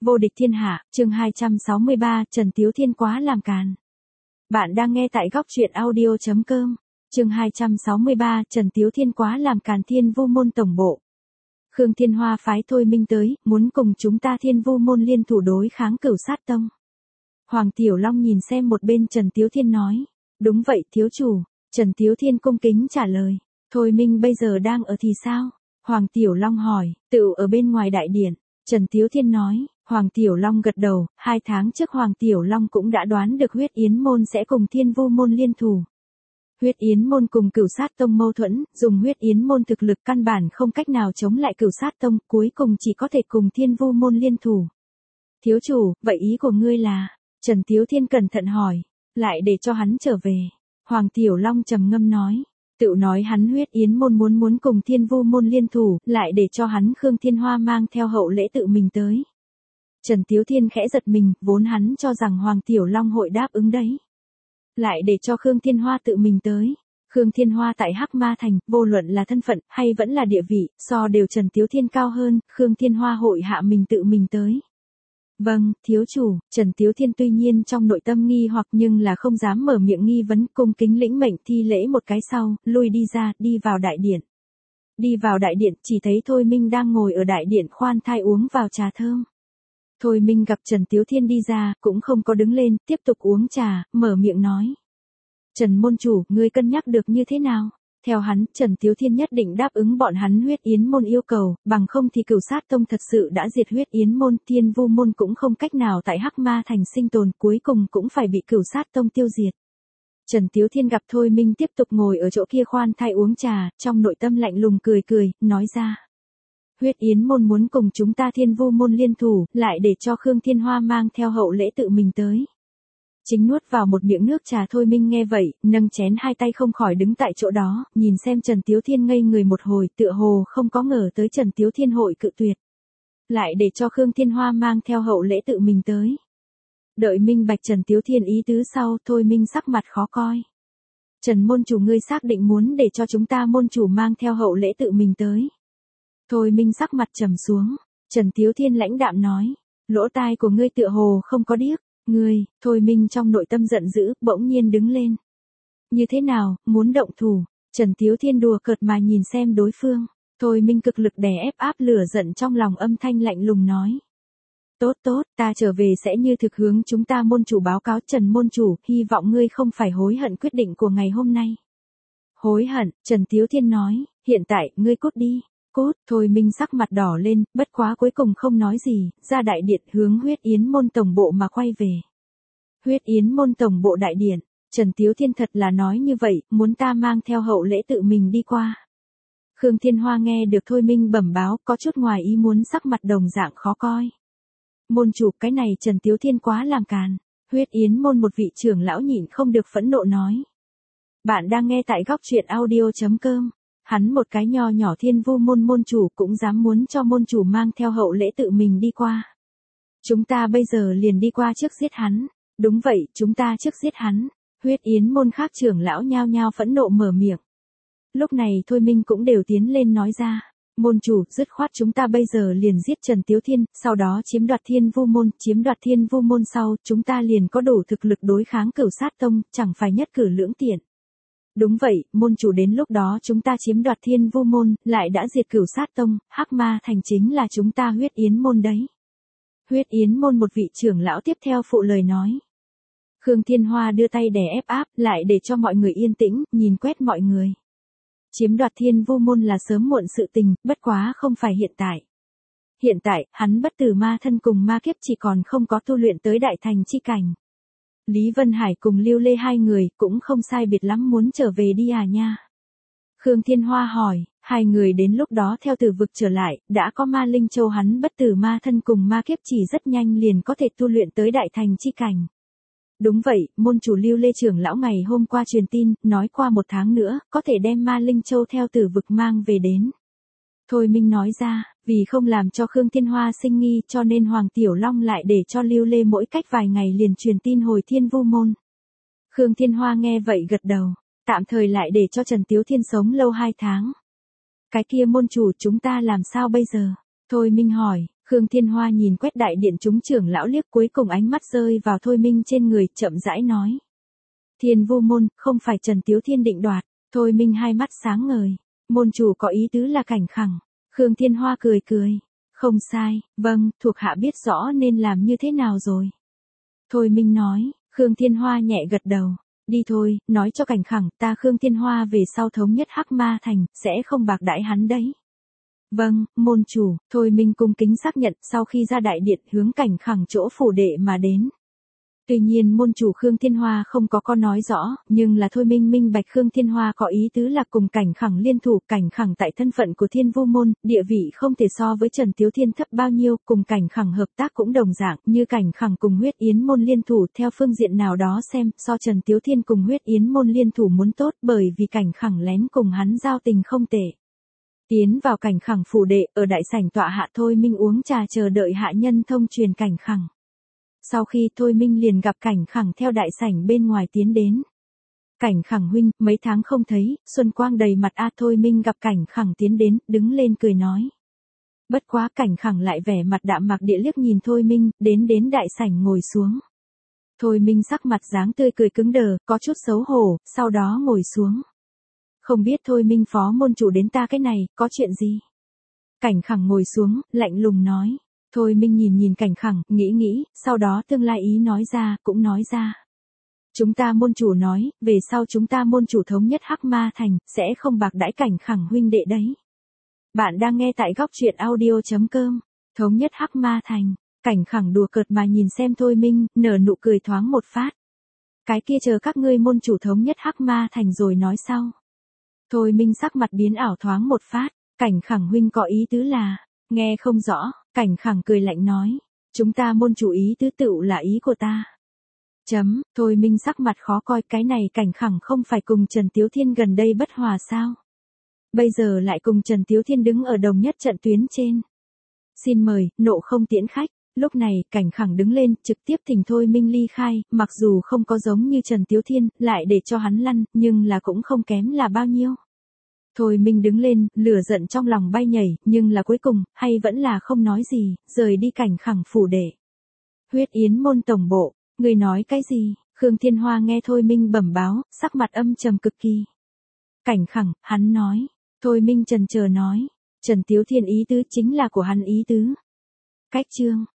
Vô địch thiên hạ, chương 263, Trần Tiếu Thiên quá làm càn. Bạn đang nghe tại góc truyện audio.com. Chương 263, Trần Tiếu Thiên quá làm càn. Thiên Vu môn tổng bộ. Khương Thiên Hoa phái Thôi Minh tới, muốn cùng chúng ta Thiên Vu môn liên thủ đối kháng Cửu Sát Tông. Hoàng Tiểu Long nhìn xem một bên Trần Tiếu Thiên nói. Đúng vậy thiếu chủ. Trần Tiếu Thiên cung kính trả lời. Thôi Minh bây giờ đang ở thì sao? Hoàng Tiểu Long hỏi. Tự ở bên ngoài đại điện. Trần Tiếu Thiên nói. Hoàng Tiểu Long gật đầu. 2 tháng trước Hoàng Tiểu Long cũng đã đoán được Huyết Yến môn sẽ cùng Thiên Vu môn liên thủ. Huyết Yến môn cùng Cửu Sát Tông mâu thuẫn, dùng Huyết Yến môn thực lực căn bản không cách nào chống lại Cửu Sát Tông, cuối cùng chỉ có thể cùng Thiên Vu môn liên thủ. Thiếu chủ, vậy ý của ngươi là? Trần Tiếu Thiên cẩn thận hỏi. Lại để cho hắn trở về. Hoàng Tiểu Long trầm ngâm nói. Tự nói hắn Huyết Yến môn muốn cùng Thiên Vu môn liên thủ, lại để cho hắn Khương Thiên Hoa mang theo hậu lễ tự mình tới. Trần Tiếu Thiên khẽ giật mình, vốn hắn cho rằng Hoàng Tiểu Long hội đáp ứng đấy. Lại để cho Khương Thiên Hoa tự mình tới. Khương Thiên Hoa tại Hắc Ma Thành, vô luận là thân phận, hay vẫn là địa vị, so đều Trần Tiếu Thiên cao hơn, Khương Thiên Hoa hội hạ mình tự mình tới. Vâng, thiếu chủ. Trần Tiếu Thiên tuy nhiên trong nội tâm nghi hoặc nhưng là không dám mở miệng nghi vấn, cung kính lĩnh mệnh thi lễ một cái sau, lui đi ra, đi vào đại điện. Đi vào đại điện, chỉ thấy Thôi Minh đang ngồi ở đại điện khoan thai uống vào trà thơm. Thôi Minh gặp Trần Tiếu Thiên đi ra, cũng không có đứng lên, tiếp tục uống trà, mở miệng nói. Trần môn chủ, ngươi cân nhắc được như thế nào? Theo hắn, Trần Tiếu Thiên nhất định đáp ứng bọn hắn Huyết Yến môn yêu cầu, bằng không thì Cửu Sát Tông thật sự đã diệt Huyết Yến môn, Thiên Vu môn cũng không cách nào tại Hắc Ma Thành sinh tồn, cuối cùng cũng phải bị Cửu Sát Tông tiêu diệt. Trần Tiếu Thiên gặp Thôi Minh tiếp tục ngồi ở chỗ kia khoan thai uống trà, trong nội tâm lạnh lùng cười cười, nói ra. Huyết Yến môn muốn cùng chúng ta Thiên Vu môn liên thủ, lại để cho Khương Thiên Hoa mang theo hậu lễ tự mình tới. Chính nuốt vào một miệng nước trà. Thôi Minh nghe vậy, nâng chén hai tay không khỏi đứng tại chỗ đó, nhìn xem Trần Tiếu Thiên ngây người một hồi, tựa hồ không có ngờ tới Trần Tiếu Thiên hội cự tuyệt. Lại để cho Khương Thiên Hoa mang theo hậu lễ tự mình tới. Đợi minh bạch Trần Tiếu Thiên ý tứ sau, Thôi Minh sắc mặt khó coi. Trần môn chủ ngươi xác định muốn để cho chúng ta môn chủ mang theo hậu lễ tự mình tới. Thôi Minh sắc mặt trầm xuống. Trần Tiếu Thiên lãnh đạm nói. Lỗ tai của ngươi tựa hồ không có điếc. Ngươi, Thôi Minh trong nội tâm giận dữ, bỗng nhiên đứng lên. Như thế nào, muốn động thủ? Trần Tiếu Thiên đùa cợt mà nhìn xem đối phương. Thôi Minh cực lực đè ép áp lửa giận trong lòng, âm thanh lạnh lùng nói. Tốt tốt, ta trở về sẽ như thực hướng chúng ta môn chủ báo cáo. Trần môn chủ, hy vọng ngươi không phải hối hận quyết định của ngày hôm nay. Hối hận? Trần Tiếu Thiên nói. Hiện tại, ngươi cút đi. Cút. Thôi Minh sắc mặt đỏ lên, bất quá cuối cùng không nói gì, ra đại điện hướng Huyết Yến môn tổng bộ mà quay về. Huyết Yến môn tổng bộ đại điện. Trần Tiếu Thiên thật là nói như vậy, muốn ta mang theo hậu lễ tự mình đi qua. Khương Thiên Hoa nghe được Thôi Minh bẩm báo, có chút ngoài ý muốn, sắc mặt đồng dạng khó coi. Môn chủ, cái này Trần Tiếu Thiên quá làm càn. Huyết Yến môn một vị trưởng lão nhịn không được phẫn nộ nói. Bạn đang nghe tại góc truyện audio.com. Hắn một cái nho nhỏ Thiên Vu môn môn chủ cũng dám muốn cho môn chủ mang theo hậu lễ tự mình đi qua. Chúng ta bây giờ liền đi qua trước giết hắn. Đúng vậy, chúng ta trước giết hắn. Huyết Yến môn khác trưởng lão nhao nhao phẫn nộ mở miệng. Lúc này Thôi Minh cũng đều tiến lên nói ra. Môn chủ, dứt khoát chúng ta bây giờ liền giết Trần Tiếu Thiên, sau đó chiếm đoạt Thiên Vu môn, chiếm đoạt Thiên Vu môn sau, chúng ta liền có đủ thực lực đối kháng Cửu Sát Tông, chẳng phải nhất cử lưỡng tiện. Đúng vậy, môn chủ, đến lúc đó chúng ta chiếm đoạt Thiên Vu môn, lại đã diệt Cửu Sát Tông, Hắc Ma Thành chính là chúng ta Huyết Yến môn đấy. Huyết Yến môn một vị trưởng lão tiếp theo phụ lời nói. Khương Thiên Hoa đưa tay đè ép áp, lại để cho mọi người yên tĩnh, nhìn quét mọi người. Chiếm đoạt Thiên Vu môn là sớm muộn sự tình, bất quá không phải hiện tại. Hiện tại, hắn bất tử ma thân cùng ma kiếp chỉ còn không có tu luyện tới đại thành chi cảnh. Lý Vân Hải cùng Lưu Lê hai người cũng không sai biệt lắm, muốn trở về đi à nha? Khương Thiên Hoa hỏi. Hai người đến lúc đó theo Tử vực trở lại, đã có Ma Linh Châu, hắn bất tử ma thân cùng ma kiếp chỉ rất nhanh liền có thể tu luyện tới đại thành chi cảnh. Đúng vậy, môn chủ Lưu Lê trưởng lão ngày hôm qua truyền tin, nói qua 1 tháng nữa, có thể đem Ma Linh Châu theo Tử vực mang về đến. Thôi Minh nói ra, vì không làm cho Khương Thiên Hoa sinh nghi cho nên Hoàng Tiểu Long lại để cho Lưu Lê mỗi cách vài ngày liền truyền tin hồi Thiên Vu môn. Khương Thiên Hoa nghe vậy gật đầu, tạm thời lại để cho Trần Tiếu Thiên sống lâu 2 tháng. Cái kia môn chủ, chúng ta làm sao bây giờ? Thôi Minh hỏi. Khương Thiên Hoa nhìn quét đại điện chúng trưởng lão liếc, cuối cùng ánh mắt rơi vào Thôi Minh trên người, chậm rãi nói. Thiên Vu môn, không phải Trần Tiếu Thiên định đoạt. Thôi Minh hai mắt sáng ngời. Môn chủ có ý tứ là Cảnh Khẳng. Khương Thiên Hoa cười cười. Không sai, vâng, thuộc hạ biết rõ nên làm như thế nào rồi. Thôi Minh nói. Khương Thiên Hoa nhẹ gật đầu. Đi thôi, nói cho Cảnh Khẳng, ta Khương Thiên Hoa về sau thống nhất Hắc Ma Thành, sẽ không bạc đãi hắn đấy. Vâng, môn chủ. Thôi Minh cung kính xác nhận, sau khi ra đại điện hướng Cảnh Khẳng chỗ phủ đệ mà đến. Tuy nhiên môn chủ Khương Thiên Hoa không có nói rõ, nhưng là Thôi Minh minh bạch Khương Thiên Hoa có ý tứ là cùng Cảnh Khẳng liên thủ. Cảnh Khẳng tại thân phận của Thiên Vu môn, địa vị không thể so với Trần Tiếu Thiên thấp bao nhiêu, cùng Cảnh Khẳng hợp tác cũng đồng dạng, như Cảnh Khẳng cùng Huyết Yến môn liên thủ, theo phương diện nào đó xem, so Trần Tiếu Thiên cùng Huyết Yến môn liên thủ muốn tốt, bởi vì Cảnh Khẳng lén cùng hắn giao tình không tệ. Tiến vào Cảnh Khẳng phủ đệ, ở đại sảnh tọa hạ Thôi Minh uống trà chờ đợi hạ nhân thông truyền Cảnh Khẳng. Sau khi Thôi Minh liền gặp Cảnh Khẳng theo đại sảnh bên ngoài tiến đến. Cảnh Khẳng huynh, mấy tháng không thấy, xuân quang đầy mặt a. Thôi Minh gặp Cảnh Khẳng tiến đến, đứng lên cười nói. Bất quá Cảnh Khẳng lại vẻ mặt đạm mạc địa liếc nhìn Thôi Minh, đến đại sảnh ngồi xuống. Thôi Minh sắc mặt dáng tươi cười cứng đờ, có chút xấu hổ, sau đó ngồi xuống. Không biết Thôi Minh phó môn chủ đến ta cái này, có chuyện gì? Cảnh Khẳng ngồi xuống, lạnh lùng nói. Thôi Minh nhìn Cảnh Khẳng, nghĩ, sau đó tương lai ý nói ra, cũng nói ra. Chúng ta môn chủ nói, về sau chúng ta môn chủ thống nhất Hắc Ma Thành, sẽ không bạc đãi Cảnh Khẳng huynh đệ đấy. Bạn đang nghe tại góc truyện audio.com, thống nhất Hắc Ma Thành. Cảnh Khẳng đùa cợt mà nhìn xem Thôi Minh, nở nụ cười thoáng một phát. Cái kia chờ các ngươi môn chủ thống nhất Hắc Ma Thành rồi nói sau. Thôi Minh sắc mặt biến ảo thoáng một phát, Cảnh Khẳng huynh có ý tứ là, nghe không rõ. Cảnh Khẳng cười lạnh nói, chúng ta môn chủ ý tứ tựu là ý của ta. Thôi Minh sắc mặt khó coi, cái này Cảnh Khẳng không phải cùng Trần Tiếu Thiên gần đây bất hòa sao? Bây giờ lại cùng Trần Tiếu Thiên đứng ở đồng nhất trận tuyến trên. Xin mời, nộ không tiễn khách. Lúc này, Cảnh Khẳng đứng lên, trực tiếp thỉnh Thôi Minh ly khai, mặc dù không có giống như Trần Tiếu Thiên, lại để cho hắn lăn, nhưng là cũng không kém là bao nhiêu. Thôi Minh đứng lên, lửa giận trong lòng bay nhảy, nhưng là cuối cùng, hay vẫn là không nói gì, rời đi Cảnh Khẳng phủ đệ. Huyết Yến môn tổng bộ, người nói cái gì? Khương Thiên Hoa nghe Thôi Minh bẩm báo, sắc mặt âm trầm cực kỳ. Cảnh Khẳng, hắn nói. Thôi Minh chần chờ nói. Trần Tiếu Thiên ý tứ chính là của hắn ý tứ. Cách chương.